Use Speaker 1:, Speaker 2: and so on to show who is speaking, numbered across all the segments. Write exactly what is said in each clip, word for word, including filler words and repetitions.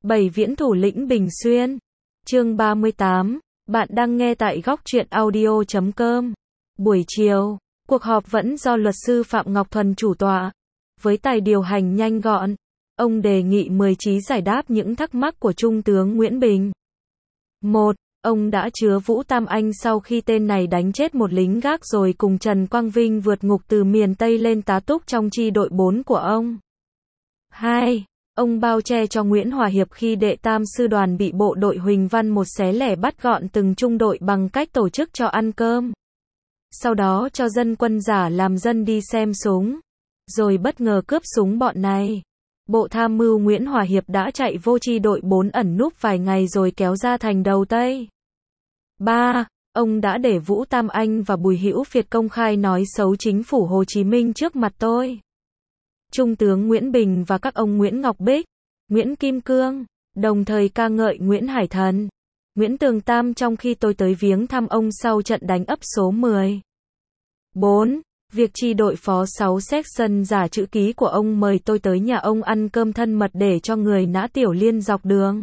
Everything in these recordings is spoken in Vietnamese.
Speaker 1: Bảy viễn thủ lĩnh Bình Xuyên. Chương ba mươi tám. Bạn đang nghe tại góc truyện audio chấm com. Buổi chiều, cuộc họp vẫn do luật sư Phạm Ngọc Thuần chủ tọa. Với tài điều hành nhanh gọn, ông đề nghị mười chí giải đáp những thắc mắc của Trung tướng Nguyễn Bình. một. Ông đã chứa Vũ Tam Anh sau khi tên này đánh chết một lính gác rồi cùng Trần Quang Vinh vượt ngục từ miền Tây lên tá túc trong chi đội bốn của ông. hai. Ông bao che cho Nguyễn Hòa Hiệp khi đệ tam sư đoàn bị bộ đội Huỳnh Văn một xé lẻ bắt gọn từng trung đội bằng cách tổ chức cho ăn cơm. Sau đó cho dân quân giả làm dân đi xem súng, rồi bất ngờ cướp súng bọn này. Bộ tham mưu Nguyễn Hòa Hiệp đã chạy vô chi đội bốn ẩn núp vài ngày rồi kéo ra thành đầu Tây. ba. Ông đã để Vũ Tam Anh và Bùi Hữu Việt công khai nói xấu chính phủ Hồ Chí Minh trước mặt tôi. Trung tướng Nguyễn Bình và các ông Nguyễn Ngọc Bích, Nguyễn Kim Cương, đồng thời ca ngợi Nguyễn Hải Thần, Nguyễn Tường Tam trong khi tôi tới viếng thăm ông sau trận đánh ấp số mười. bốn. Việc chi đội phó sáu section giả chữ ký của ông mời tôi tới nhà ông ăn cơm thân mật để cho người nã tiểu liên dọc đường.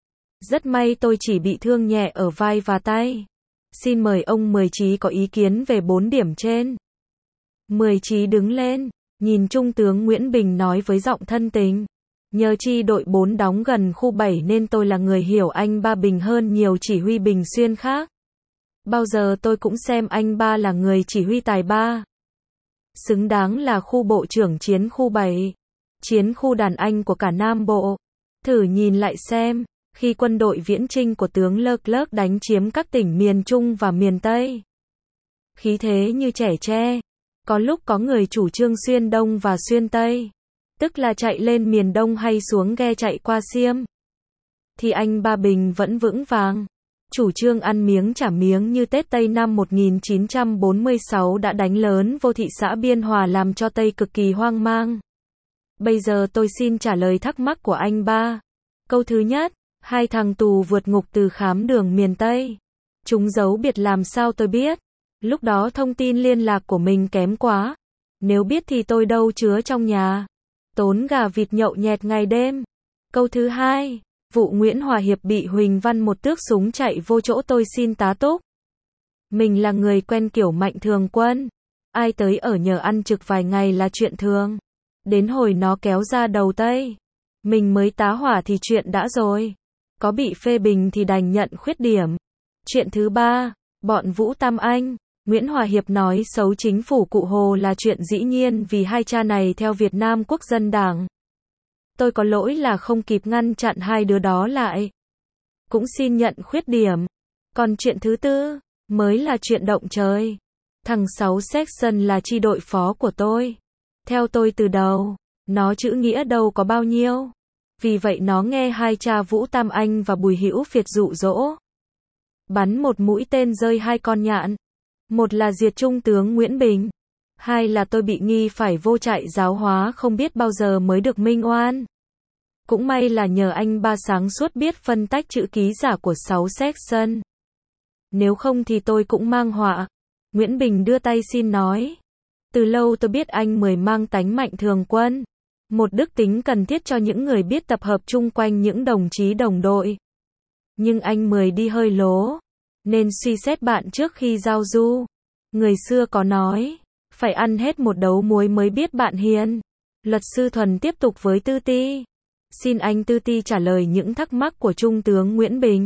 Speaker 1: Rất may tôi chỉ bị thương nhẹ ở vai và tay. Xin mời ông mười chí có ý kiến về bốn điểm trên. mười chí đứng lên, nhìn Trung tướng Nguyễn Bình nói với giọng thân tình. Nhờ chi đội bốn đóng gần khu bảy nên tôi là người hiểu anh ba Bình hơn nhiều chỉ huy Bình Xuyên khác. Bao giờ tôi cũng xem anh ba là người chỉ huy tài ba. Xứng đáng là khu bộ trưởng chiến khu bảy, chiến khu đàn anh của cả Nam Bộ. Thử nhìn lại xem, khi quân đội viễn chinh của tướng Leclerc đánh chiếm các tỉnh miền Trung và miền Tây, khí thế như trẻ tre. Có lúc có người chủ trương xuyên Đông và xuyên Tây, tức là chạy lên miền Đông hay xuống ghe chạy qua Xiêm, thì anh ba Bình vẫn vững vàng. Chủ trương ăn miếng trả miếng như Tết Tây năm một nghìn chín trăm bốn mươi sáu đã đánh lớn vô thị xã Biên Hòa làm cho Tây cực kỳ hoang mang. Bây giờ tôi xin trả lời thắc mắc của anh ba. Câu thứ nhất, hai thằng tù vượt ngục từ khám đường miền Tây. Chúng giấu biệt làm sao tôi biết? Lúc đó thông tin liên lạc của mình kém quá. Nếu biết thì tôi đâu chứa trong nhà. Tốn gà vịt nhậu nhẹt ngày đêm. Câu thứ hai, vụ Nguyễn Hòa Hiệp bị Huỳnh Văn một tước súng chạy vô chỗ tôi xin tá túc. Mình là người quen kiểu Mạnh Thường Quân. Ai tới ở nhờ ăn trực vài ngày là chuyện thường. Đến hồi nó kéo ra đầu Tây, mình mới tá hỏa thì chuyện đã rồi. Có bị phê bình thì đành nhận khuyết điểm. Chuyện thứ ba, bọn Vũ Tam Anh, Nguyễn Hòa Hiệp nói xấu chính phủ Cụ Hồ là chuyện dĩ nhiên vì hai cha này theo Việt Nam Quốc dân Đảng. Tôi có lỗi là không kịp ngăn chặn hai đứa đó lại. Cũng xin nhận khuyết điểm. Còn chuyện thứ tư, mới là chuyện động trời. Thằng sáu section là chi đội phó của tôi. Theo tôi từ đầu, nó chữ nghĩa đâu có bao nhiêu. Vì vậy nó nghe hai cha Vũ Tam Anh và Bùi Hữu Việt dụ dỗ. Bắn một mũi tên rơi hai con nhạn. Một là diệt Trung tướng Nguyễn Bình. Hai là tôi bị nghi phải vô trại giáo hóa không biết bao giờ mới được minh oan. Cũng may là nhờ anh ba sáng suốt biết phân tách chữ ký giả của sáu section. Nếu không thì tôi cũng mang họa. Nguyễn Bình đưa tay xin nói. Từ lâu tôi biết anh Mười mang tánh Mạnh Thường Quân. Một đức tính cần thiết cho những người biết tập hợp chung quanh những đồng chí đồng đội. Nhưng anh Mười đi hơi lố. Nên suy xét bạn trước khi giao du. Người xưa có nói, phải ăn hết một đấu muối mới biết bạn hiền. Luật sư Thuần tiếp tục với Tư Ti. Xin anh Tư Ti trả lời những thắc mắc của Trung tướng Nguyễn Bình.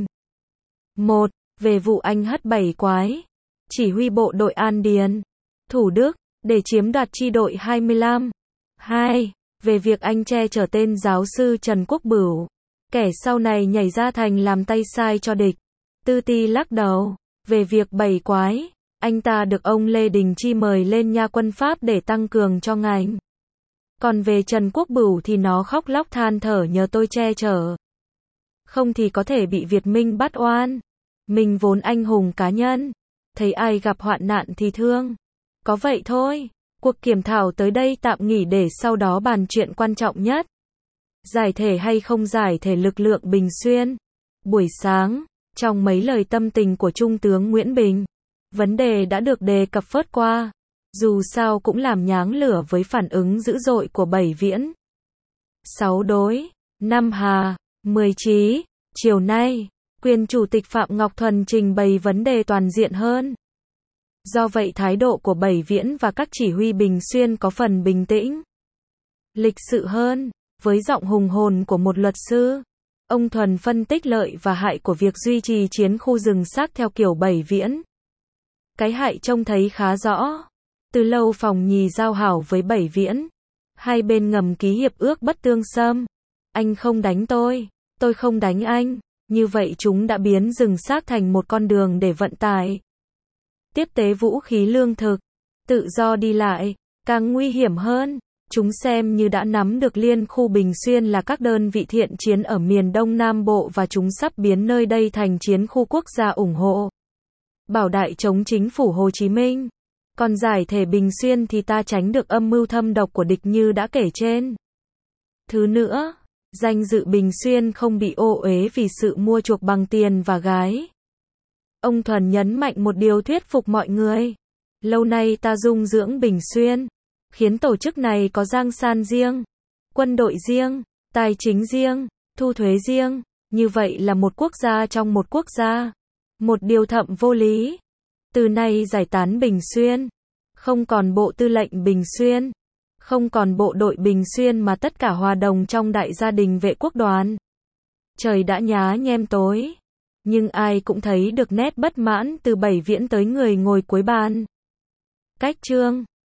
Speaker 1: một. Về vụ anh hất bảy quái, chỉ huy bộ đội An Điền, Thủ Đức, để chiếm đoạt chi đội hai mươi lăm. hai. Về việc anh che chở tên giáo sư Trần Quốc Bửu, kẻ sau này nhảy ra thành làm tay sai cho địch. Tư Ti lắc đầu. Về việc bảy quái, anh ta được ông Lê Đình Chi mời lên nha quân Pháp để tăng cường cho ngành. Còn về Trần Quốc Bửu thì nó khóc lóc than thở nhờ tôi che chở. Không thì có thể bị Việt Minh bắt oan. Mình vốn anh hùng cá nhân. Thấy ai gặp hoạn nạn thì thương. Có vậy thôi. Cuộc kiểm thảo tới đây tạm nghỉ để sau đó bàn chuyện quan trọng nhất. Giải thể hay không giải thể lực lượng Bình Xuyên. Buổi sáng, trong mấy lời tâm tình của Trung tướng Nguyễn Bình, vấn đề đã được đề cập phớt qua. Dù sao cũng làm nháng lửa với phản ứng dữ dội của Bảy Viễn. sáu đối, năm Hà, mười chí, chiều nay, quyền Chủ tịch Phạm Ngọc Thuần trình bày vấn đề toàn diện hơn. Do vậy thái độ của Bảy Viễn và các chỉ huy Bình Xuyên có phần bình tĩnh, lịch sự hơn. Với giọng hùng hồn của một luật sư, ông Thuần phân tích lợi và hại của việc duy trì chiến khu rừng xác theo kiểu Bảy Viễn. Cái hại trông thấy khá rõ. Từ lâu Phòng Nhì giao hảo với Bảy Viễn. Hai bên ngầm ký hiệp ước bất tương xâm. Anh không đánh tôi, tôi không đánh anh. Như vậy chúng đã biến rừng xác thành một con đường để vận tải, tiếp tế vũ khí lương thực, tự do đi lại. Càng nguy hiểm hơn, chúng xem như đã nắm được liên khu Bình Xuyên là các đơn vị thiện chiến ở miền Đông Nam Bộ và chúng sắp biến nơi đây thành chiến khu quốc gia ủng hộ bảo đại chống chính phủ Hồ Chí Minh. Còn giải thể Bình Xuyên thì ta tránh được âm mưu thâm độc của địch như đã kể trên. Thứ nữa, danh dự Bình Xuyên không bị ô uế vì sự mua chuộc bằng tiền và gái. Ông Thuần nhấn mạnh một điều thuyết phục mọi người. Lâu nay ta dung dưỡng Bình Xuyên, khiến tổ chức này có giang san riêng, quân đội riêng, tài chính riêng, thu thuế riêng. Như vậy là một quốc gia trong một quốc gia. Một điều thậm vô lý. Từ nay giải tán Bình Xuyên, không còn Bộ Tư lệnh Bình Xuyên, không còn Bộ đội Bình Xuyên mà tất cả hòa đồng trong đại gia đình vệ quốc đoàn. Trời đã nhá nhem tối, nhưng ai cũng thấy được nét bất mãn từ Bảy Viễn tới người ngồi cuối bàn. Cách chương